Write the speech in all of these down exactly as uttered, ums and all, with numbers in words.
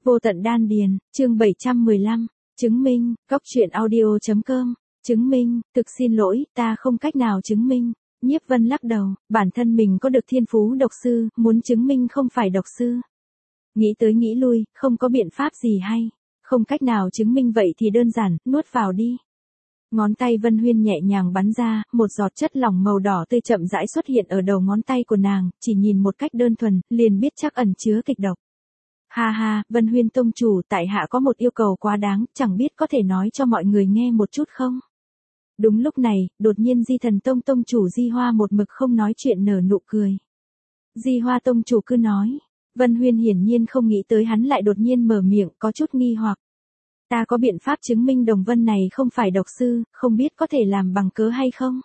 Vô tận đan điền, chương bảy trăm mười lăm, chứng minh, góc truyện audio chấm com, chứng minh, thực xin lỗi, ta không cách nào chứng minh. Nhiếp Vân lắc đầu, bản thân mình có được thiên phú độc sư, muốn chứng minh không phải độc sư. Nghĩ tới nghĩ lui, không có biện pháp gì hay, không cách nào chứng minh vậy thì đơn giản, nuốt vào đi. Ngón tay Vân Huyên nhẹ nhàng bắn ra, một giọt chất lỏng màu đỏ tươi chậm rãi xuất hiện ở đầu ngón tay của nàng, chỉ nhìn một cách đơn thuần, liền biết chắc ẩn chứa kịch độc. Ha ha, Vân Huyên tông chủ, tại hạ có một yêu cầu quá đáng, chẳng biết có thể nói cho mọi người nghe một chút không? Đúng lúc này, đột nhiên Di Thần Tông tông chủ Di Hoa một mực không nói chuyện nở nụ cười. Di Hoa tông chủ cứ nói, Vân Huyên hiển nhiên không nghĩ tới hắn lại đột nhiên mở miệng, có chút nghi hoặc. Ta có biện pháp chứng minh Đồng Vân này không phải độc sư, không biết có thể làm bằng cớ hay không?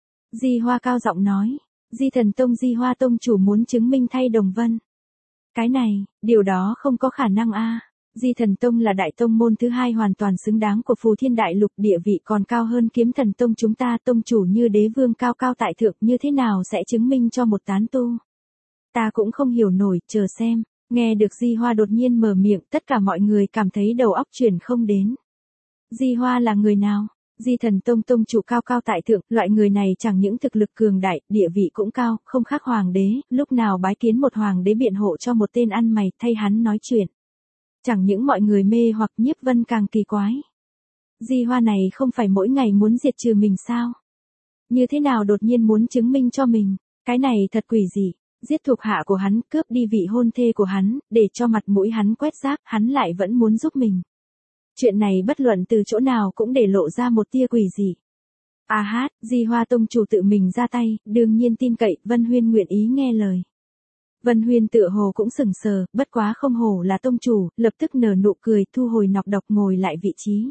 Di Hoa cao giọng nói, Di Thần Tông Di Hoa tông chủ muốn chứng minh thay Đồng Vân. Cái này, điều đó không có khả năng a. Di Thần Tông là đại tông môn thứ hai hoàn toàn xứng đáng của Phù Thiên Đại Lục, địa vị còn cao hơn Kiếm Thần Tông chúng ta, tông chủ như đế vương cao cao tại thượng, như thế nào sẽ chứng minh cho một tán tu? Ta cũng không hiểu nổi, chờ xem. Nghe được Di Hoa đột nhiên mở miệng, tất cả mọi người cảm thấy đầu óc chuyển không đến. Di Hoa là người nào? Di Thần Tông tông chủ cao cao tại thượng, loại người này chẳng những thực lực cường đại, địa vị cũng cao, không khác hoàng đế, lúc nào bái kiến một hoàng đế biện hộ cho một tên ăn mày, thay hắn nói chuyện. Chẳng những mọi người mê hoặc Nhiếp Vân càng kỳ quái. Di Hoa này không phải mỗi ngày muốn diệt trừ mình sao? Như thế nào đột nhiên muốn chứng minh cho mình? Cái này thật quỷ dị. Giết thuộc hạ của hắn, cướp đi vị hôn thê của hắn, để cho mặt mũi hắn quét rác, hắn lại vẫn muốn giúp mình. Chuyện này bất luận từ chỗ nào cũng để lộ ra một tia quỷ dị. À hát, Di Hoa tông chủ tự mình ra tay, đương nhiên tin cậy, Vân Huyên nguyện ý nghe lời. Vân Huyên tựa hồ cũng sừng sờ, bất quá không hổ là tông chủ, lập tức nở nụ cười, thu hồi nọc độc ngồi lại vị trí.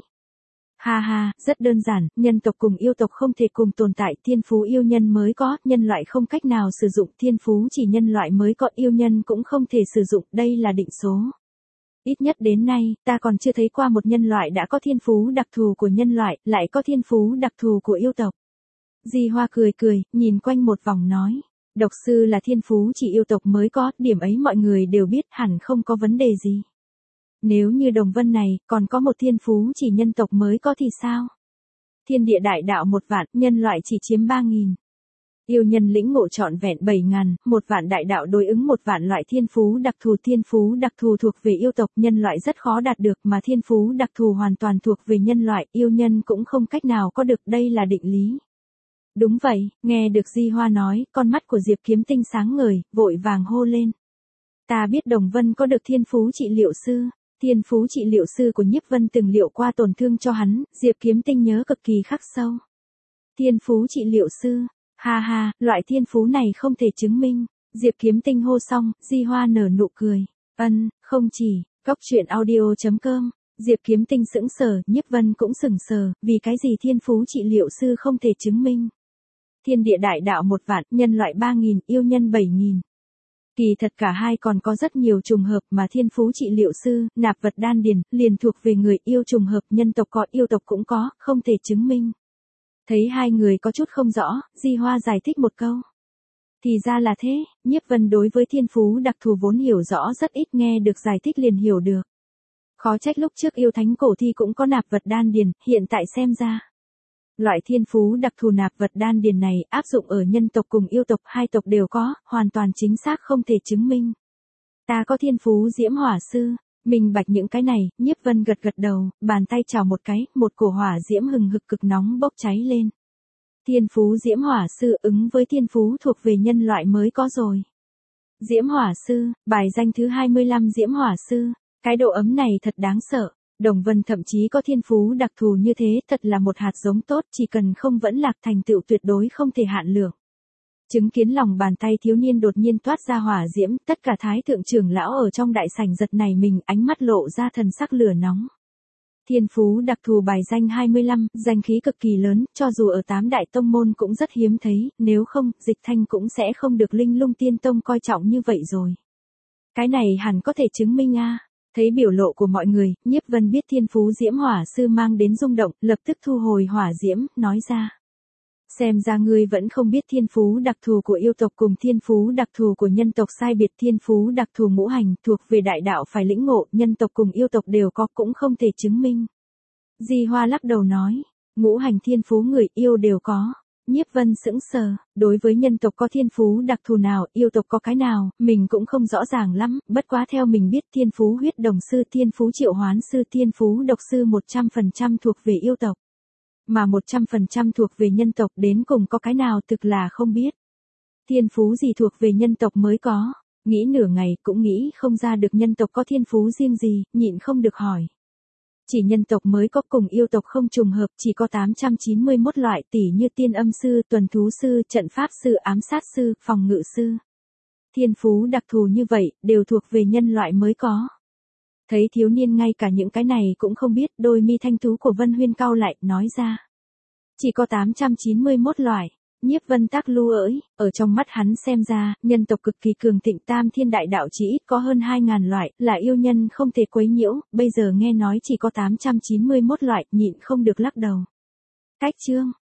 Ha ha, rất đơn giản, nhân tộc cùng yêu tộc không thể cùng tồn tại, thiên phú yêu nhân mới có, nhân loại không cách nào sử dụng, thiên phú chỉ nhân loại mới có, yêu nhân cũng không thể sử dụng, đây là định số. Ít nhất đến nay, ta còn chưa thấy qua một nhân loại đã có thiên phú đặc thù của nhân loại, lại có thiên phú đặc thù của yêu tộc. Di Hoa cười cười, nhìn quanh một vòng nói, độc sư là thiên phú chỉ yêu tộc mới có, điểm ấy mọi người đều biết, hẳn không có vấn đề gì. Nếu như Đồng Vân này, còn có một thiên phú chỉ nhân tộc mới có thì sao? Thiên địa đại đạo một vạn, nhân loại chỉ chiếm ba nghìn. Yêu nhân lĩnh ngộ trọn vẹn bảy ngàn, một vạn đại đạo đối ứng một vạn loại thiên phú đặc thù, thiên phú đặc thù thuộc về yêu tộc, nhân loại rất khó đạt được, mà thiên phú đặc thù hoàn toàn thuộc về nhân loại, yêu nhân cũng không cách nào có được, đây là định lý. Đúng vậy, nghe được Di Hoa nói, con mắt của Diệp Kiếm Tinh sáng ngời, vội vàng hô lên. Ta biết Đồng Vân có được thiên phú trị liệu sư. Thiên phú trị liệu sư của Nhiếp Vân từng liệu qua tổn thương cho hắn, Diệp Kiếm Tinh nhớ cực kỳ khắc sâu. Thiên phú trị liệu sư, ha ha, loại thiên phú này không thể chứng minh. Diệp Kiếm Tinh hô xong, Di Hoa nở nụ cười. Ân, không chỉ, góc truyện audio chấm com, Diệp Kiếm Tinh sững sờ, Nhiếp Vân cũng sững sờ, vì cái gì thiên phú trị liệu sư không thể chứng minh. Thiên địa đại đạo một vạn, nhân loại ba nghìn, yêu nhân bảy nghìn. Kỳ thật cả hai còn có rất nhiều trùng hợp mà thiên phú trị liệu sư, nạp vật đan điền, liền thuộc về người yêu trùng hợp, nhân tộc có yêu tộc cũng có, không thể chứng minh. Thấy hai người có chút không rõ, Di Hoa giải thích một câu. Thì ra là thế, Nhiếp Vân đối với thiên phú đặc thù vốn hiểu rõ rất ít, nghe được giải thích liền hiểu được. Khó trách lúc trước yêu thánh cổ thi cũng có nạp vật đan điền, hiện tại xem ra. Loại thiên phú đặc thù nạp vật đan điền này áp dụng ở nhân tộc cùng yêu tộc, hai tộc đều có, hoàn toàn chính xác không thể chứng minh. Ta có thiên phú diễm hỏa sư, minh bạch những cái này, Nhiếp Vân gật gật đầu, bàn tay chào một cái, một cổ hỏa diễm hừng hực cực nóng bốc cháy lên. Thiên phú diễm hỏa sư ứng với thiên phú thuộc về nhân loại mới có rồi. Diễm hỏa sư, bài danh thứ hai mươi lăm diễm hỏa sư, cái độ ấm này thật đáng sợ. Đồng Vân thậm chí có thiên phú đặc thù như thế, thật là một hạt giống tốt, chỉ cần không vẫn lạc thành tựu tuyệt đối không thể hạn lượng. Chứng kiến lòng bàn tay thiếu niên đột nhiên toát ra hỏa diễm, tất cả thái thượng trưởng lão ở trong đại sảnh giật nảy mình, ánh mắt lộ ra thần sắc lửa nóng. Thiên phú đặc thù bài danh hai mươi lăm, danh khí cực kỳ lớn, cho dù ở tám đại tông môn cũng rất hiếm thấy, nếu không, Dịch Thanh cũng sẽ không được Linh Lung Tiên Tông coi trọng như vậy rồi. Cái này hẳn có thể chứng minh a. Thấy biểu lộ của mọi người, Nhiếp Vân biết thiên phú diễm hỏa sư mang đến rung động, lập tức thu hồi hỏa diễm, nói ra. Xem ra ngươi vẫn không biết thiên phú đặc thù của yêu tộc cùng thiên phú đặc thù của nhân tộc sai biệt. Thiên phú đặc thù ngũ hành thuộc về đại đạo phải lĩnh ngộ, nhân tộc cùng yêu tộc đều có cũng không thể chứng minh. Di Hoa lắc đầu nói, ngũ hành thiên phú người yêu đều có. Nhiếp Vân sững sờ, đối với nhân tộc có thiên phú đặc thù nào, yêu tộc có cái nào, mình cũng không rõ ràng lắm, bất quá theo mình biết thiên phú huyết đồng sư, thiên phú triệu hoán sư, thiên phú độc sư một trăm phần trăm thuộc về yêu tộc. Mà một trăm phần trăm thuộc về nhân tộc, đến cùng có cái nào thực là không biết. Thiên phú gì thuộc về nhân tộc mới có, nghĩ nửa ngày cũng nghĩ không ra được nhân tộc có thiên phú riêng gì, nhịn không được hỏi. Chỉ nhân tộc mới có, cùng yêu tộc không trùng hợp, chỉ có tám trăm chín mươi mốt loại, tỉ như tiên âm sư, tuần thú sư, trận pháp sư, ám sát sư, phòng ngự sư. Thiên phú đặc thù như vậy, đều thuộc về nhân loại mới có. Thấy thiếu niên ngay cả những cái này cũng không biết, đôi mi thanh tú của Vân Huyên cau lại, nói ra. Chỉ có tám trăm chín mươi mốt loại. Nhiếp Vân tắc lưu ỡi, ở trong mắt hắn xem ra, nhân tộc cực kỳ cường thịnh, tam thiên đại đạo chỉ ít có hơn hai ngàn loại, là yêu nhân không thể quấy nhiễu, bây giờ nghe nói chỉ có tám trăm chín mươi mốt loại, nhịn không được lắc đầu. Cách chương.